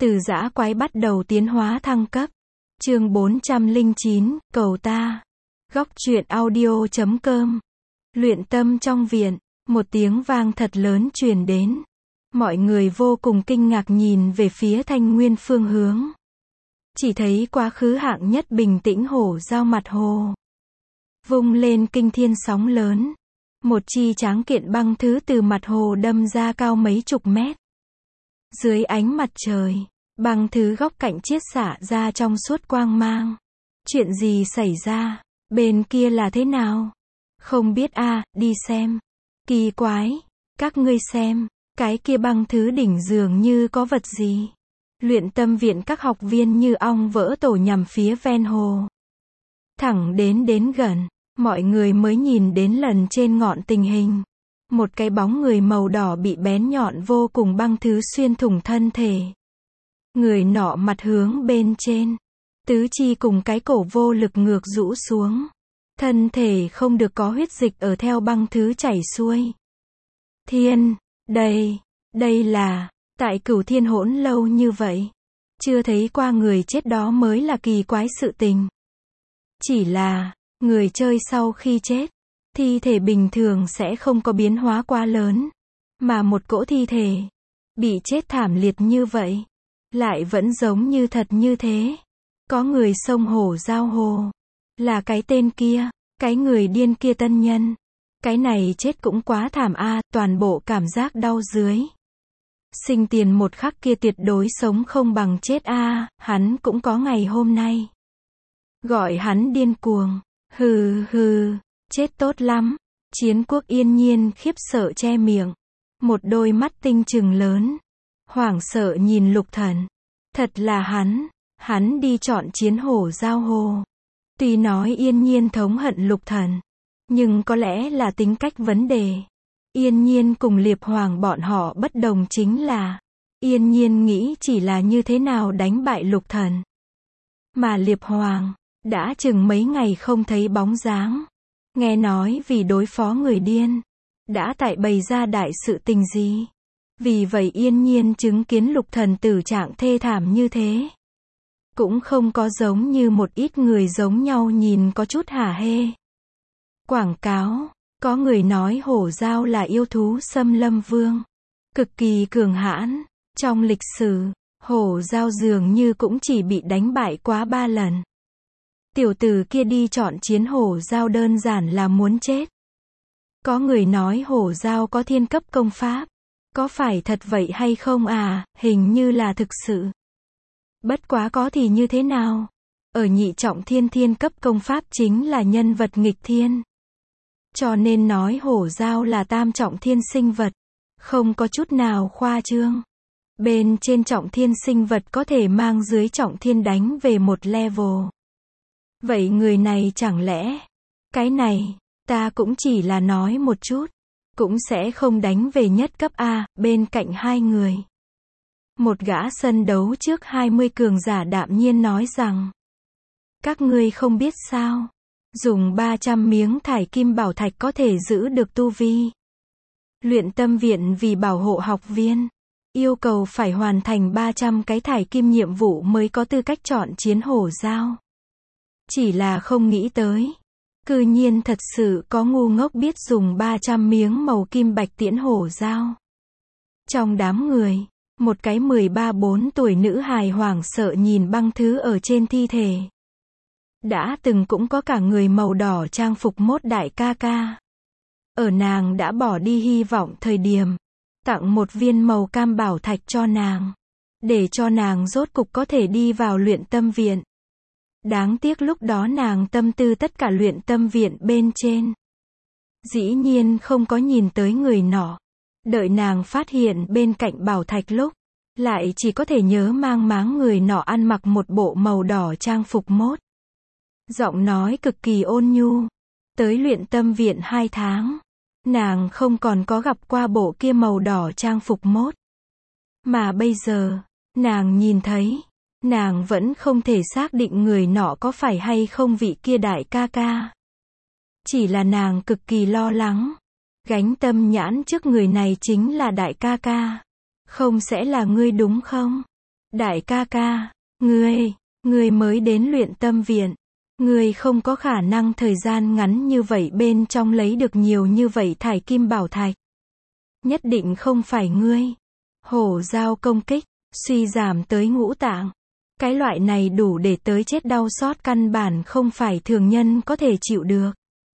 Từ dã quái bắt đầu tiến hóa thăng cấp. Chương 409, cầu ta. Góc truyện audio.com. Luyện tâm trong viện, một tiếng vang thật lớn truyền đến. Mọi người vô cùng kinh ngạc nhìn về phía Thanh Nguyên phương hướng. Chỉ thấy quá khứ hạng nhất bình tĩnh hổ giao mặt hồ. Vung lên kinh thiên sóng lớn. Một chi tráng kiện băng thứ từ mặt hồ đâm ra cao mấy chục mét. Dưới ánh mặt trời, băng thứ góc cạnh chiết xạ ra trong suốt quang mang. Chuyện gì xảy ra? Bên kia là thế nào? Không biết à, đi xem. Kỳ quái, các ngươi xem, cái kia băng thứ đỉnh dường như có vật gì. Luyện tâm viện các học viên như ong vỡ tổ nhằm phía ven hồ. Thẳng đến gần, mọi người mới nhìn đến lần trên ngọn tình hình. Một cái bóng người màu đỏ bị bén nhọn vô cùng băng thứ xuyên thủng thân thể. Người nọ mặt hướng bên trên. Tứ chi cùng cái cổ vô lực ngược rũ xuống. Thân thể không được có huyết dịch ở theo băng thứ chảy xuôi. Thiên, đây là, tại Cửu Thiên hỗn lâu như vậy. Chưa thấy qua người chết đó mới là kỳ quái sự tình. Chỉ là, người chơi sau khi chết, thi thể bình thường sẽ không có biến hóa quá lớn. Mà một cỗ thi thể, bị chết thảm liệt như vậy, lại vẫn giống như thật như thế. Có người xông hổ giao hồ. Là cái tên kia, cái người điên kia tân nhân. Cái này chết cũng quá thảm a, toàn bộ cảm giác đau dưới. Sinh tiền một khắc kia tuyệt đối sống không bằng chết a, hắn cũng có ngày hôm nay. Gọi hắn điên cuồng. Hừ, chết tốt lắm. Chiến Quốc yên nhiên khiếp sợ che miệng. Một đôi mắt tinh trừng lớn. Hoảng sợ nhìn Lục Thần. Thật là hắn đi chọn chiến hổ giao hồ. Tuy nói yên nhiên thống hận Lục Thần, nhưng có lẽ là tính cách vấn đề. Yên nhiên cùng Liệp Hoàng bọn họ bất đồng chính là, yên nhiên nghĩ chỉ là như thế nào đánh bại Lục Thần. Mà Liệp Hoàng, đã chừng mấy ngày không thấy bóng dáng. Nghe nói vì đối phó người điên, đã tại bày ra đại sự tình gì. Vì vậy yên nhiên chứng kiến Lục Thần tử trạng thê thảm như thế. Cũng không có giống như một ít người giống nhau nhìn có chút hả hê. Quảng cáo, có người nói hổ giao là yêu thú xâm lâm vương. Cực kỳ cường hãn. Trong lịch sử, hổ giao dường như cũng chỉ bị đánh bại quá 3 lần. Tiểu tử kia đi chọn chiến hổ giao đơn giản là muốn chết. Có người nói hổ giao có thiên cấp công pháp. Có phải thật vậy hay không à, hình như là thực sự. Bất quá có thì như thế nào? Ở nhị trọng thiên cấp công pháp chính là nhân vật nghịch thiên. Cho nên nói hổ giao là tam trọng thiên sinh vật. Không có chút nào khoa trương. Bên trên trọng thiên sinh vật có thể mang dưới trọng thiên đánh về một level. Vậy người này chẳng lẽ, cái này, ta cũng chỉ là nói một chút, cũng sẽ không đánh về nhất cấp A, bên cạnh hai người. Một gã sân đấu trước 20 cường giả đạm nhiên nói rằng, các ngươi không biết sao, dùng 300 miếng thải kim bảo thạch có thể giữ được tu vi. Luyện tâm viện vì bảo hộ học viên, yêu cầu phải hoàn thành 300 cái thải kim nhiệm vụ mới có tư cách chọn chiến hổ giao. Chỉ là không nghĩ tới, cư nhiên thật sự có ngu ngốc biết dùng 300 miếng màu kim bạch tiễn hổ giao. Trong đám người, một cái 13-14 tuổi nữ hài hoảng sợ nhìn băng thứ ở trên thi thể. Đã từng cũng có cả người màu đỏ trang phục mốt đại ca ca. Ở nàng đã bỏ đi hy vọng thời điểm, tặng một viên màu cam bảo thạch cho nàng. Để cho nàng rốt cục có thể đi vào luyện tâm viện. Đáng tiếc lúc đó nàng tâm tư tất cả luyện tâm viện bên trên. Dĩ nhiên không có nhìn tới người nọ. Đợi nàng phát hiện bên cạnh bảo thạch lúc, lại chỉ có thể nhớ mang máng người nọ ăn mặc một bộ màu đỏ trang phục mốt. Giọng nói cực kỳ ôn nhu. Tới luyện tâm viện 2 tháng, nàng không còn có gặp qua bộ kia màu đỏ trang phục mốt. Mà bây giờ, nàng nhìn thấy, nàng vẫn không thể xác định người nọ có phải hay không vị kia đại ca ca. Chỉ là nàng cực kỳ lo lắng. Gánh tâm nhãn trước người này chính là đại ca ca. Không sẽ là ngươi đúng không? Đại ca ca, ngươi mới đến luyện tâm viện. Ngươi không có khả năng thời gian ngắn như vậy bên trong lấy được nhiều như vậy thải kim bảo thạch. Nhất định không phải ngươi. Hổ dao công kích, suy giảm tới ngũ tạng. Cái loại này đủ để tới chết đau xót căn bản không phải thường nhân có thể chịu được.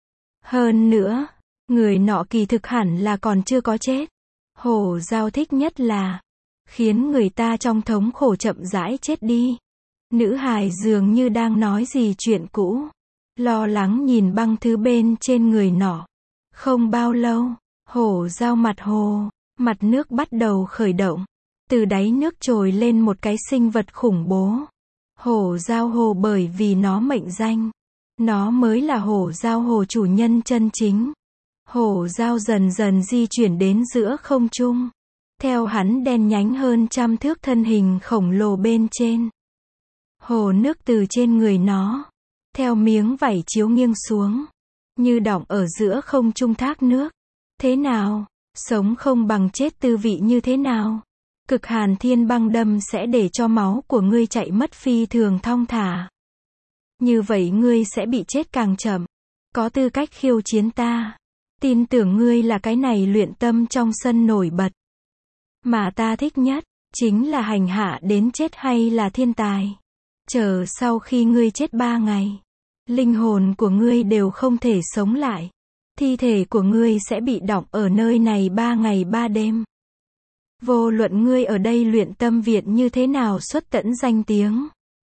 Hơn nữa, người nọ kỳ thực hẳn là còn chưa có chết. Hổ dao thích nhất là khiến người ta trong thống khổ chậm rãi chết đi. Nữ hài dường như đang nói gì chuyện cũ. Lo lắng nhìn băng thứ bên trên người nọ. Không bao lâu, hổ dao mặt nước bắt đầu khởi động. Từ đáy nước trồi lên một cái sinh vật khủng bố. Hổ dao hồ bởi vì nó mệnh danh. Nó mới là hổ dao hồ chủ nhân chân chính. Hổ dao dần dần di chuyển đến giữa không trung. Theo hắn đen nhánh hơn 100 thước thân hình khổng lồ bên trên. Hồ nước từ trên người nó. Theo miếng vảy chiếu nghiêng xuống. Như đọng ở giữa không trung thác nước. Thế nào? Sống không bằng chết tư vị như thế nào? Cực hàn thiên băng đâm sẽ để cho máu của ngươi chạy mất phi thường thong thả. Như vậy ngươi sẽ bị chết càng chậm. Có tư cách khiêu chiến ta. Tin tưởng ngươi là cái này luyện tâm trong sân nổi bật. Mà ta thích nhất, chính là hành hạ đến chết hay là thiên tài. Chờ sau khi ngươi chết 3 ngày, linh hồn của ngươi đều không thể sống lại. Thi thể của ngươi sẽ bị đọng ở nơi này 3 ngày 3 đêm. Vô luận ngươi ở đây luyện tâm viện như thế nào xuất tẫn danh tiếng.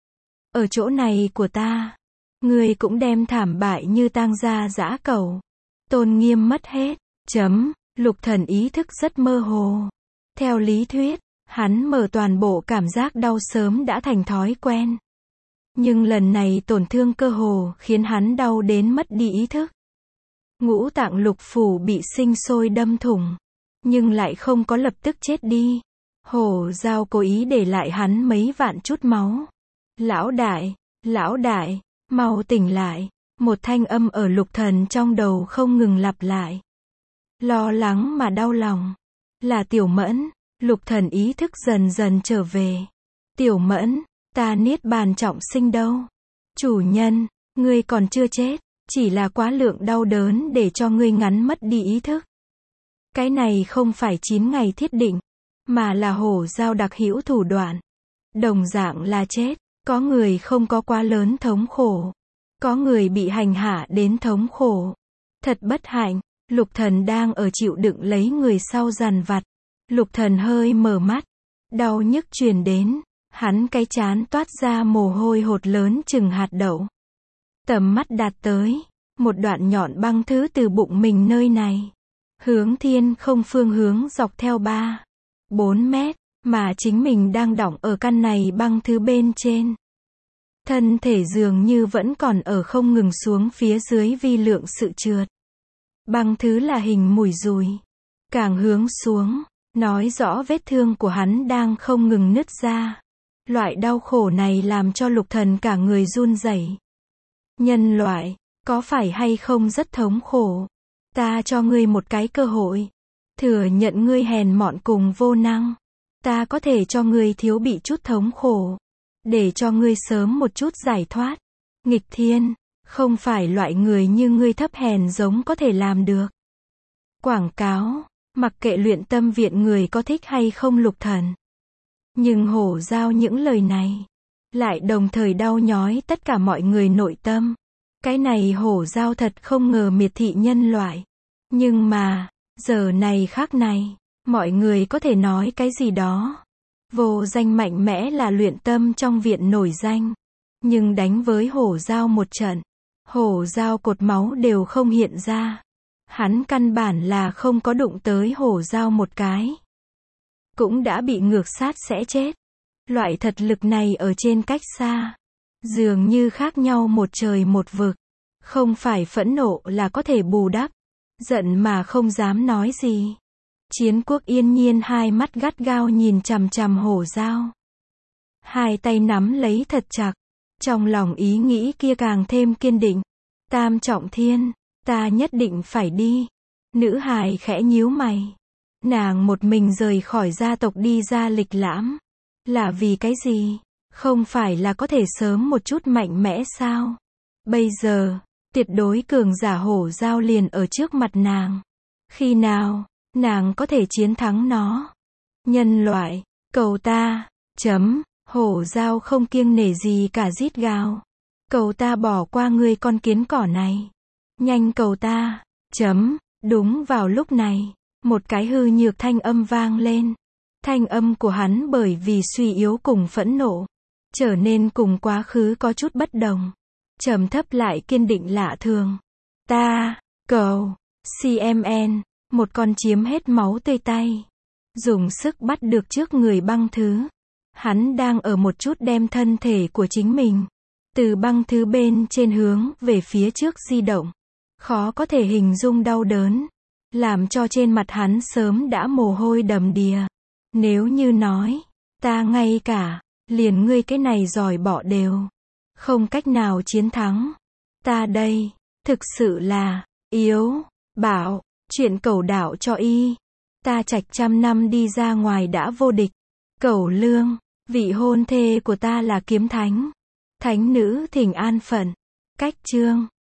Ở chỗ này của ta, ngươi cũng đem thảm bại như tang gia dã cẩu. Tôn nghiêm mất hết. Lục Thần ý thức rất mơ hồ. Theo lý thuyết, hắn mở toàn bộ cảm giác đau sớm đã thành thói quen. Nhưng lần này tổn thương cơ hồ khiến hắn đau đến mất đi ý thức. Ngũ tạng lục phủ bị sinh sôi đâm thủng. Nhưng lại không có lập tức chết đi. Hổ dao cố ý để lại hắn mấy vạn chút máu. Lão đại, mau tỉnh lại. Một thanh âm ở Lục Thần trong đầu không ngừng lặp lại. Lo lắng mà đau lòng. Là Tiểu Mẫn. Lục Thần ý thức dần dần trở về. Tiểu Mẫn, ta niết bàn trọng sinh đâu. Chủ nhân, ngươi còn chưa chết. Chỉ là quá lượng đau đớn để cho ngươi ngắn mất đi ý thức. Cái này không phải 9 ngày thiết định, mà là hổ dao đặc hữu thủ đoạn. Đồng dạng là chết, có người không có quá lớn thống khổ. Có người bị hành hạ đến thống khổ. Thật bất hạnh, Lục Thần đang ở chịu đựng lấy người sau dằn vặt. Lục Thần hơi mở mắt, đau nhức truyền đến, hắn cái trán toát ra mồ hôi hột lớn chừng hạt đậu. Tầm mắt đạt tới, một đoạn nhọn băng thứ từ bụng mình nơi này. Hướng thiên không phương hướng dọc theo 3-4 mét, mà chính mình đang đọng ở căn này băng thứ bên trên. Thân thể dường như vẫn còn ở không ngừng xuống phía dưới vi lượng sự trượt. Băng thứ là hình mùi dùi. Càng hướng xuống, nói rõ vết thương của hắn đang không ngừng nứt ra. Loại đau khổ này làm cho Lục Thần cả người run rẩy. Nhân loại, có phải hay không rất thống khổ? Ta cho ngươi một cái cơ hội. Thừa nhận ngươi hèn mọn cùng vô năng. Ta có thể cho ngươi thiếu bị chút thống khổ. Để cho ngươi sớm một chút giải thoát. Nghịch thiên, không phải loại người như ngươi thấp hèn giống có thể làm được. Quảng cáo, mặc kệ luyện tâm viện người có thích hay không Lục Thần. Nhưng hổ dao những lời này, lại đồng thời đau nhói tất cả mọi người nội tâm. Cái này hổ dao thật không ngờ miệt thị nhân loại. Nhưng mà, giờ này khác này, mọi người có thể nói cái gì đó. Vô danh mạnh mẽ là luyện tâm trong viện nổi danh. Nhưng đánh với hổ dao một trận, hổ dao cột máu đều không hiện ra. Hắn căn bản là không có đụng tới hổ dao một cái. Cũng đã bị ngược sát sẽ chết. Loại thật lực này ở trên cách xa. Dường như khác nhau một trời một vực. Không phải phẫn nộ là có thể bù đắp. Giận mà không dám nói gì. Chiến Quốc yên nhiên hai mắt gắt gao nhìn chằm chằm hổ dao. Hai tay nắm lấy thật chặt. Trong lòng ý nghĩ kia càng thêm kiên định. Tam trọng thiên, ta nhất định phải đi. Nữ hài khẽ nhíu mày. Nàng một mình rời khỏi gia tộc đi ra lịch lãm. Là vì cái gì? Không phải là có thể sớm một chút mạnh mẽ sao? Bây giờ, tuyệt đối cường giả hổ giao liền ở trước mặt nàng. Khi nào, nàng có thể chiến thắng nó? Nhân loại, cầu ta, hổ giao không kiêng nể gì cả rít gào. Cầu ta bỏ qua ngươi con kiến cỏ này. Nhanh cầu ta, đúng vào lúc này, một cái hư nhược thanh âm vang lên. Thanh âm của hắn bởi vì suy yếu cùng phẫn nộ, trở nên cùng quá khứ có chút bất đồng. Trầm thấp lại kiên định lạ thường. Ta, cầu, CMN, một con chiếm hết máu tươi tay. Dùng sức bắt được trước người băng thứ. Hắn đang ở một chút đem thân thể của chính mình, từ băng thứ bên trên hướng về phía trước di động. Khó có thể hình dung đau đớn, làm cho trên mặt hắn sớm đã mồ hôi đầm đìa. Nếu như nói, ta ngay cả, liền ngươi cái này giỏi bỏ đều, không cách nào chiến thắng. Ta đây, thực sự là, yếu, bảo, chuyện cẩu đạo cho y. Ta trạch 100 năm đi ra ngoài đã vô địch. Cẩu lương, vị hôn thê của ta là kiếm thánh. Thánh nữ thỉnh an phận. Cách chương